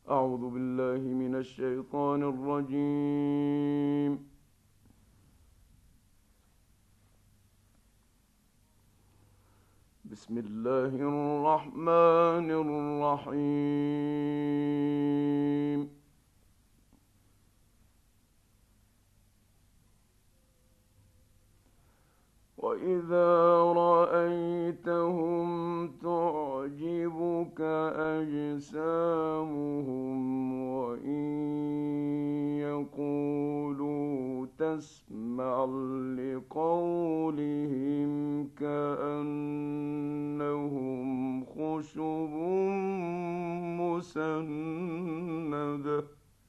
أعوذ بالله من الشيطان الرجيم. بسم الله الرحمن الرحيم. وإذا رأيتهم تعجبك أجسامهم وإن يقولوا تسمع لقولهم كأنهم خشب مسندة.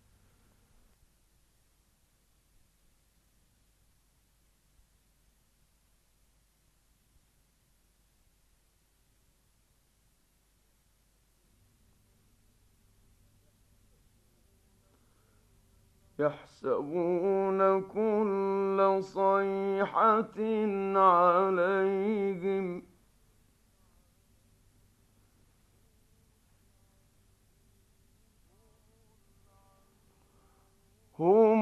يحسبون كل صيحة عليهم هم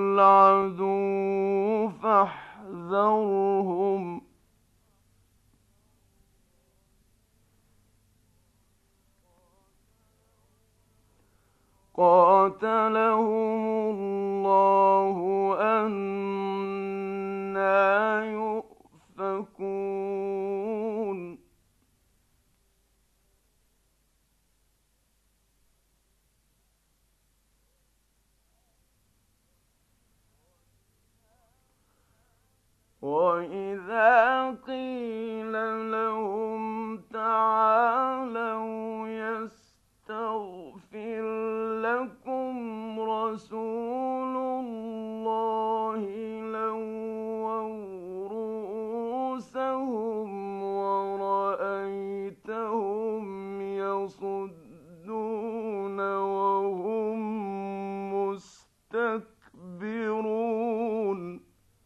العدو فاحذرهم. قاتلهم الله أنى يؤفكون. وإذا قيل لهم تعالوا يستغفر لكم رسول الله لووا رؤوسهم ورأيتهم يصدون وهم مستكبرون.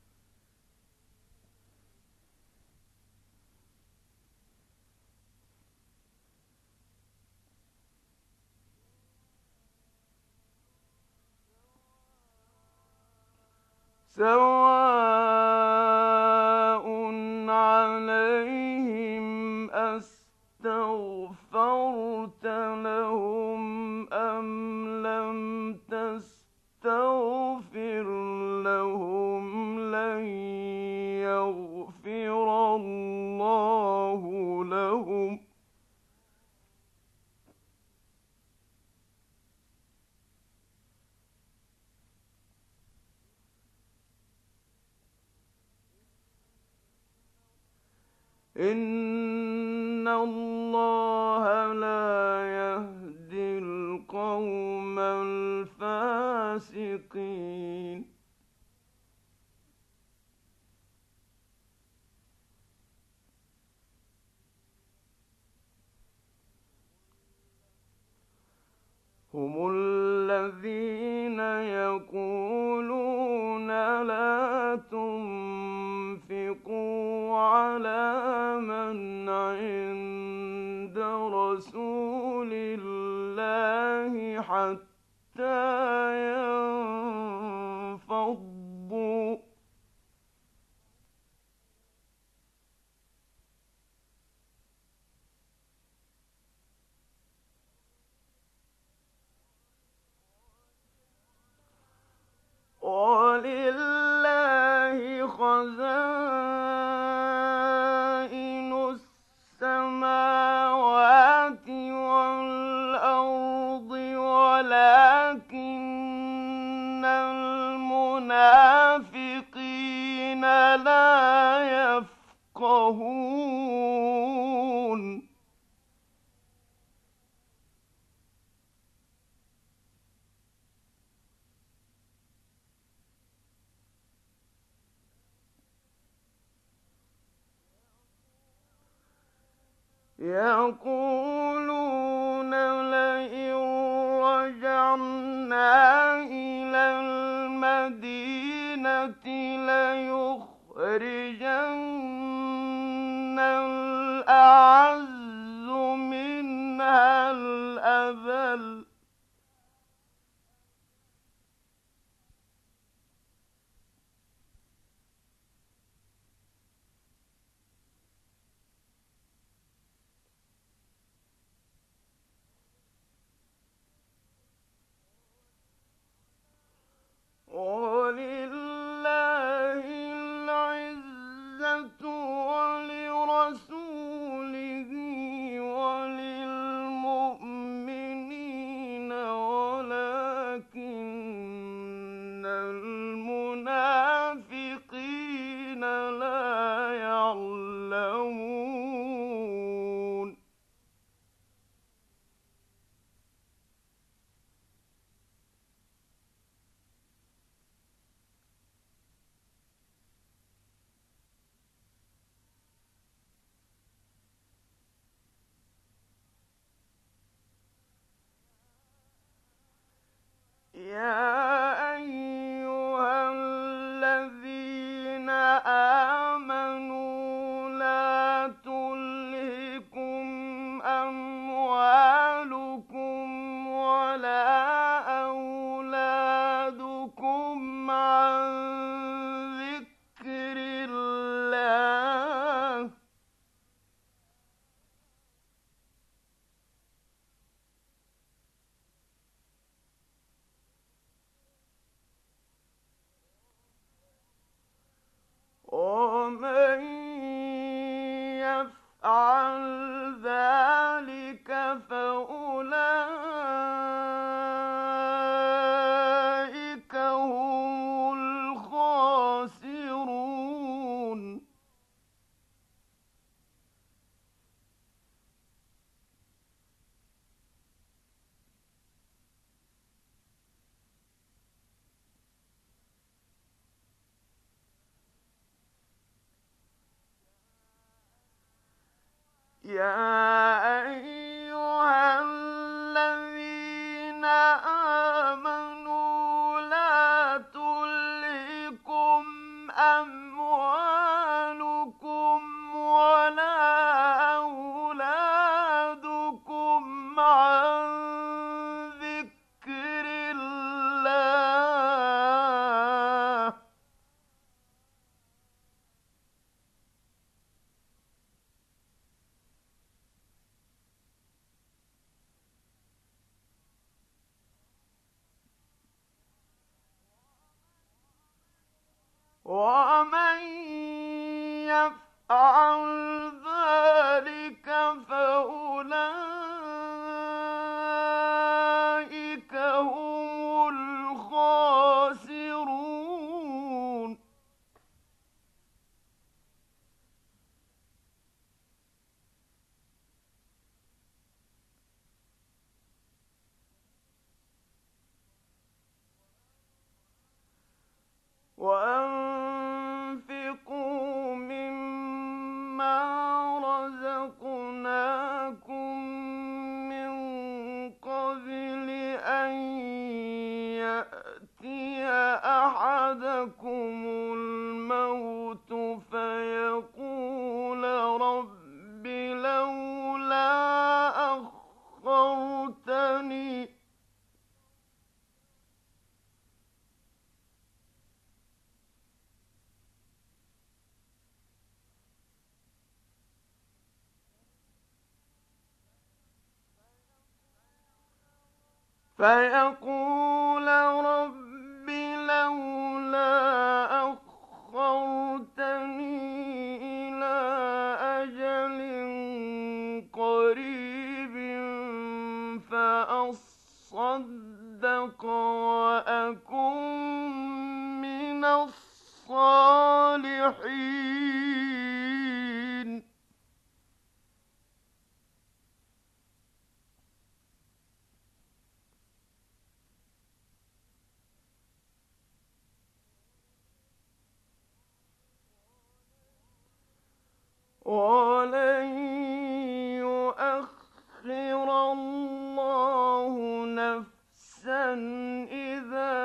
سواء عليهم أستغفرت لهم أم لم تستغفر لهم لن يغفر الله لهم. إن الله لا يهدي القوم الفاسقين. هم الذين يقولون لا تنفقوا على من عند رسول الله حتى ينفضوا. ولله خزائن السماوات والأرض ولكن المنافقين لا يفقهون. يقولون لئن رجعنا إلى المدينة ليخرجن الأعز منها الأذل يا أيها الذين آمنوا لا تلهكم أموالكم ولا أولادكم عن ذكر الله ومن يفعل ذلك فأولئك هم الخاسرون وأنفقوا مما رزقناكم من قبل أن يأتي أحدكم الموت فيقول رب لولا أخرتني فيقول رب لولا أخرتني إلى أجل قريب فأصدق وأكن من الصالحين ولن يؤخر الله نفسا إذا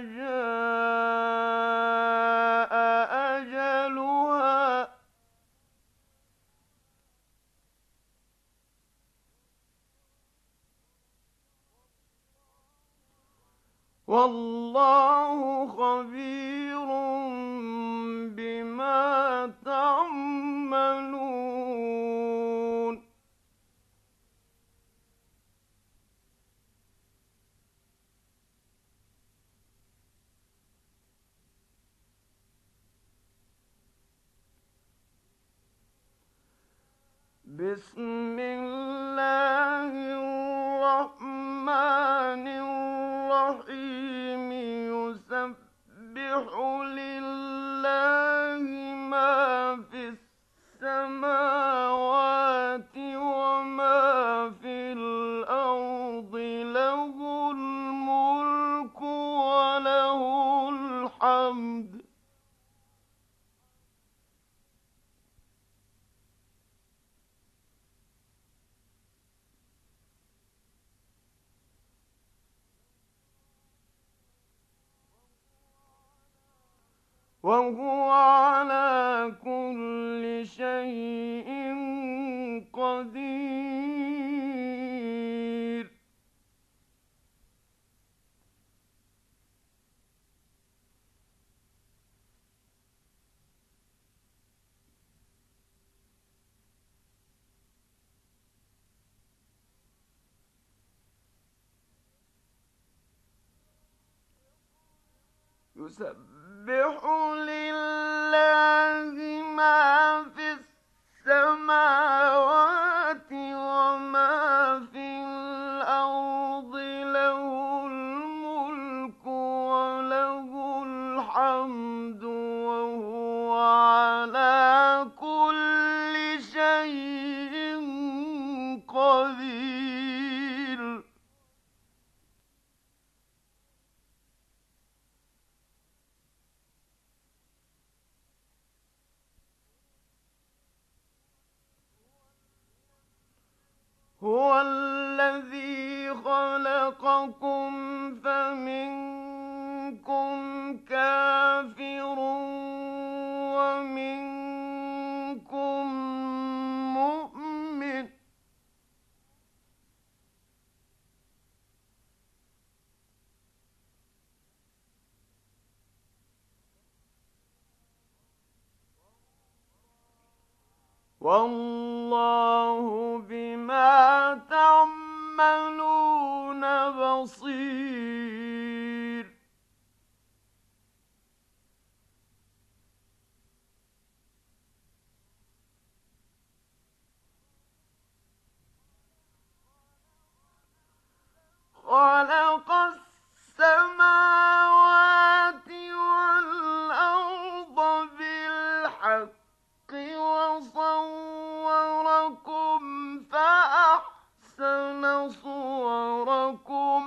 جاء أجلها والله خبير بما تعملون بسم الله الرحمن الرحيم يسبح لله ما في السماوات وما في الأرض له الملك وله الحمد وهو على كل شيء قدير يسبح لله ما في السماوات وما في الأرض له الملك وله الحمد وهو على كل شيء قدير والله بما تعملون بصير. خلق السماوات والأرض بالحق وصوركم فأحسن صوركم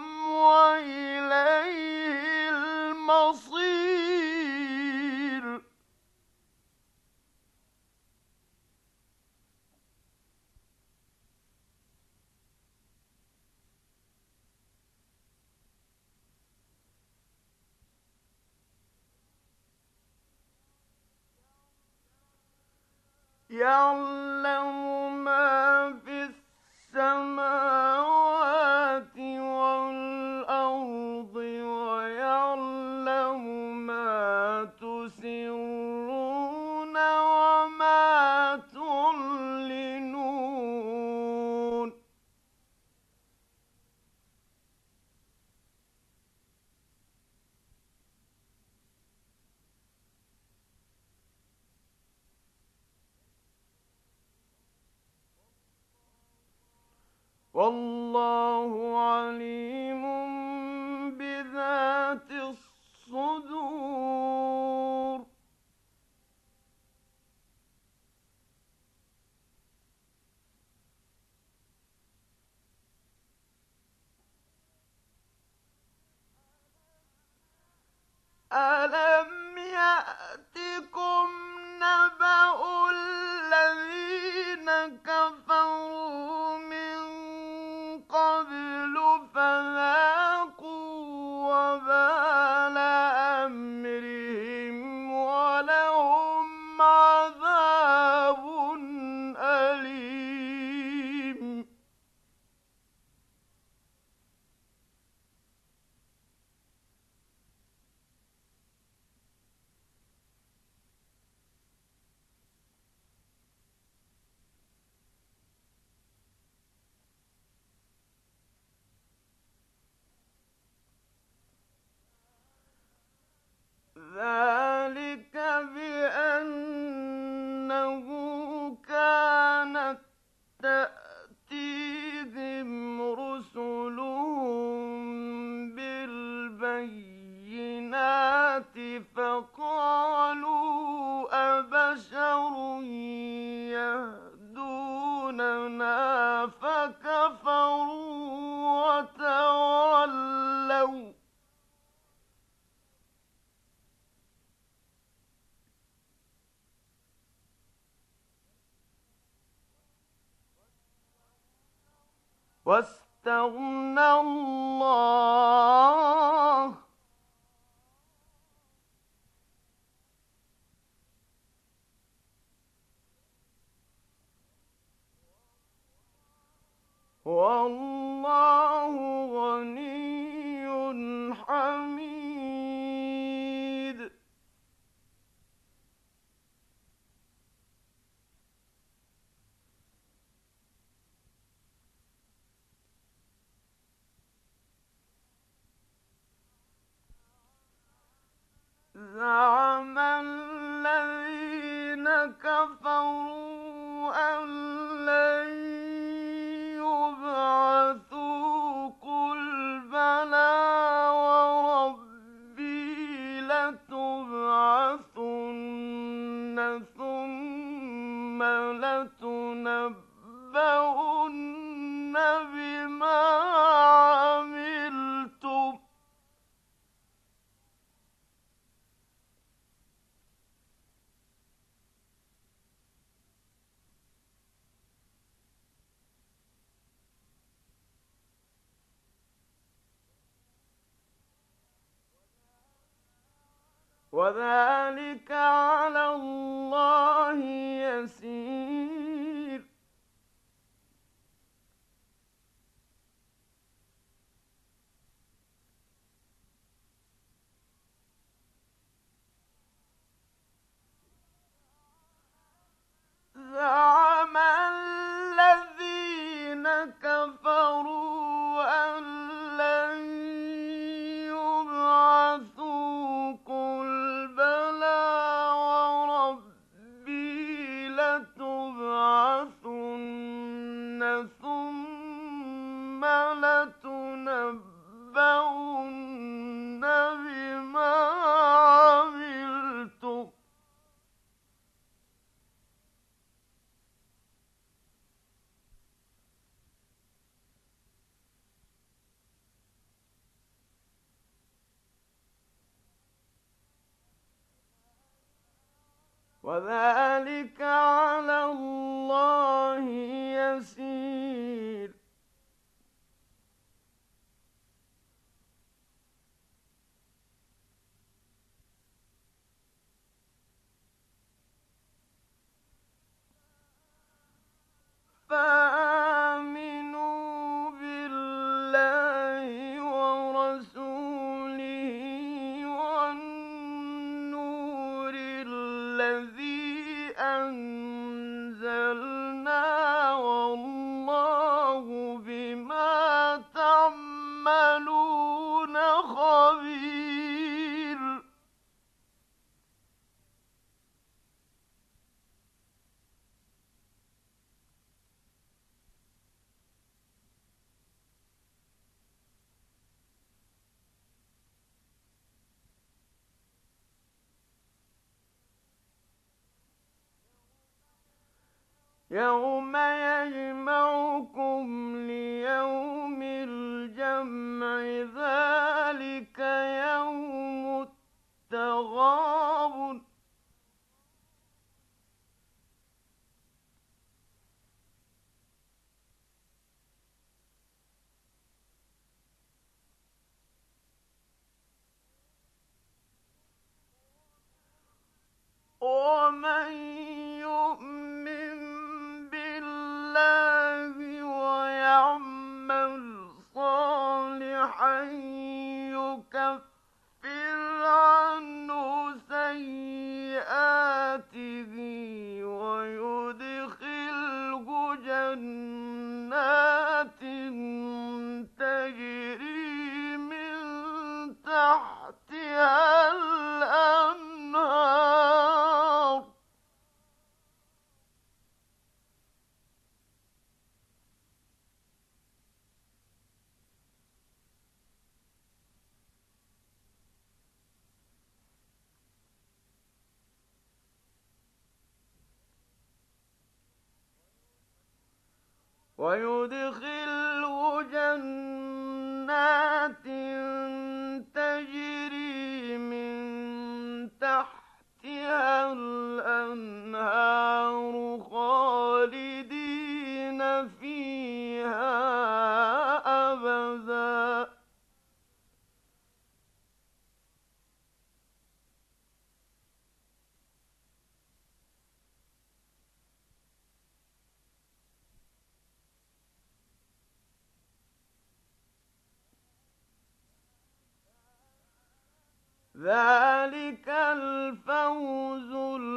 وإليه المصير. يعلم ما في السماوات والأرض ويعلم ما تسرون وما تعلنون. والله عليم بذات الصدور. ألم يأتكم نبأ الذين كفروا من قبل فذاقوا وبال أمرهم ولهم عذاب أليم. ذلك بأنه كانت تأتيهم رسلهم بالبينات فقالوا أبشر يهدوننا فكفروا وتولوا. واستغنى الله. والله غني حميد. زعم الذين كفروا أن لن يبعثوا قل بلى وربي لتبعثن ثم لتنبؤن بما عملتم. وذلك على الله يسير. ثم لتنبؤن بما عملتم وذلك على الله يسير. فآمنوا بالله ورسوله والنور الذي أنزلنا والله بما تعملون خبير. يوم يجمعكم ليوم الجمع ذلك يوم التغابن ومن يؤمن بالله ويعمل صالحا يكفر عنه سيئاته ويدخله جنات تجري من تحتها الأنهار ويدخله جنات تجري من تحتها الأنهار خالدين فيها أبدا. ذلك الفوز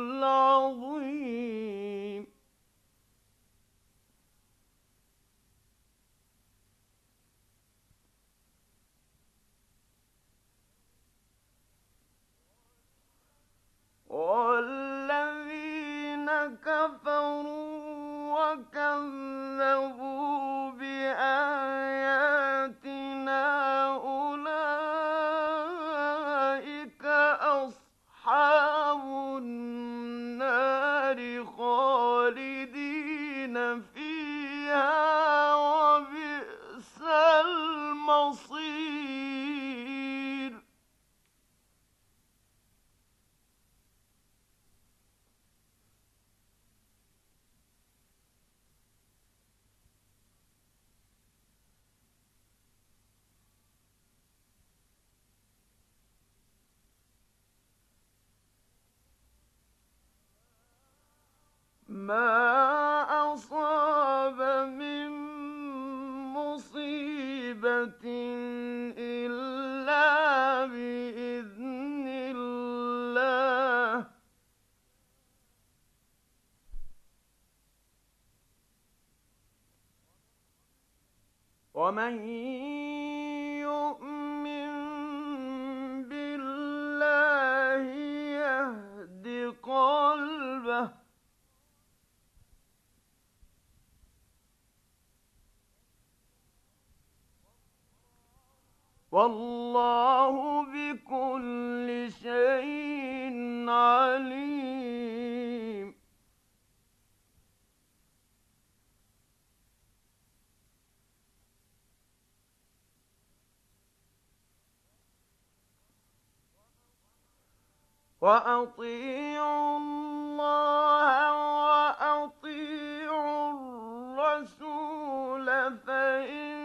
العظيم. والذين كفروا وكذبوا بآياتنا أولئك أصحاب النار خالدين فيها وبئس المصير. ما أصاب من مصيبة إلا بإذن الله ومن يؤمن بالله يهد قلبه والله بكل شيء عليم. وأطيعوا الله وأطيعوا الرسول، فإن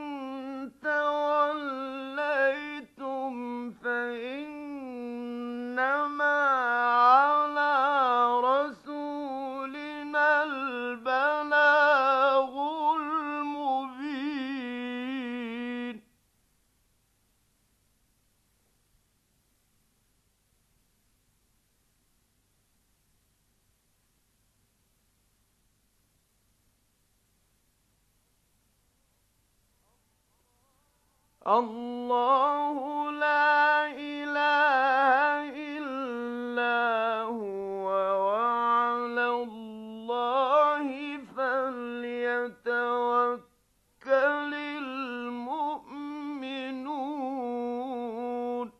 توليتم فإنما على رسولنا البلاغ المبين. الله لا إله إلا هو، وعلى الله فليتوكل المؤمنون.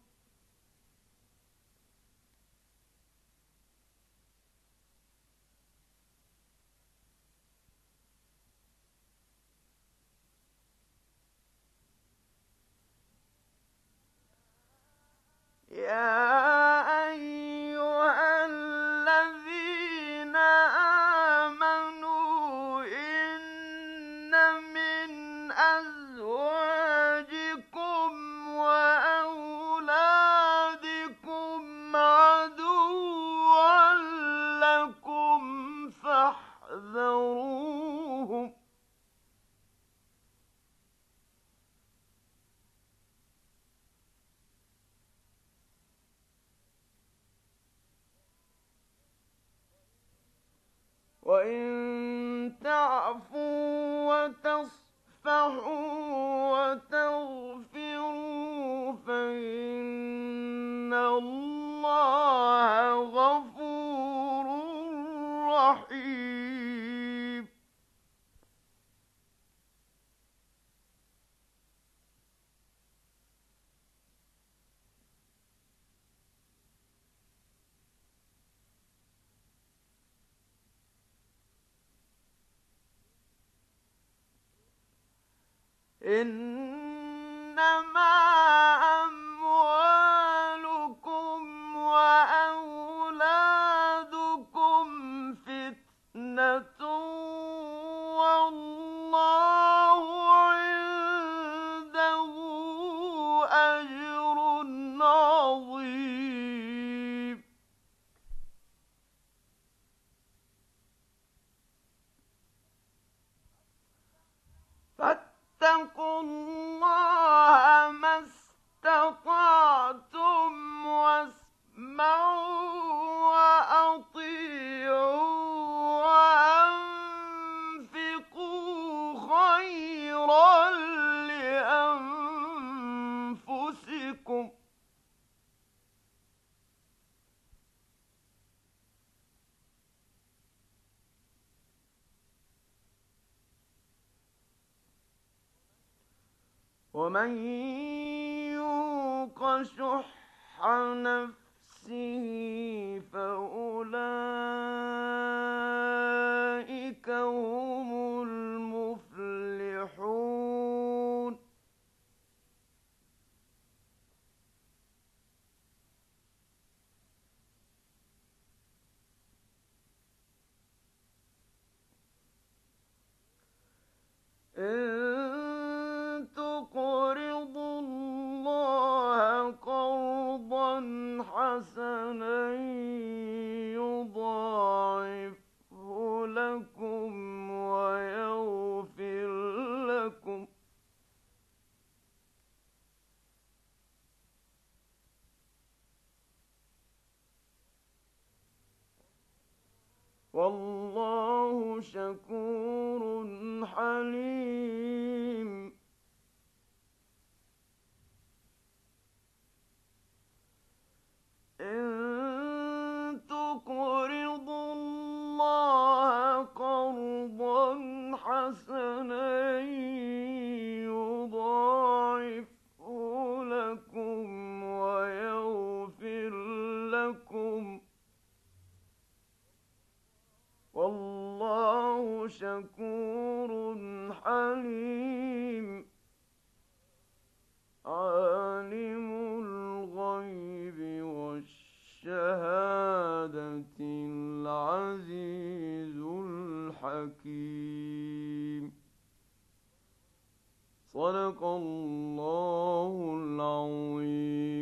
يا أيها الذين آمنوا إن من أزواجكم وأولادكم عدوا لكم فاحذروهم. وإن تعفوا وتصفحوا وتغفروا فإن الله غفور رحيم. إنما أموالكم وأولادكم فتنة، والله عنده أجر عظيم. فاتقوا الله ما استطعتم، واسمعوا وأطيعوا وأنفقوا خيرا لأنفسكم. ومن يوق شح نفسه فأولئك هم المفلحون. إن تقرضوا الله قرضا حسنا يضاعفه لكم ويغفر لكم، والله شكور حليم. إن تقرضوا الله قرضا حسنا يضاعفه والله شكور حليم عالم الغيب والشهادة العزيز الحكيم صدق الله العظيم.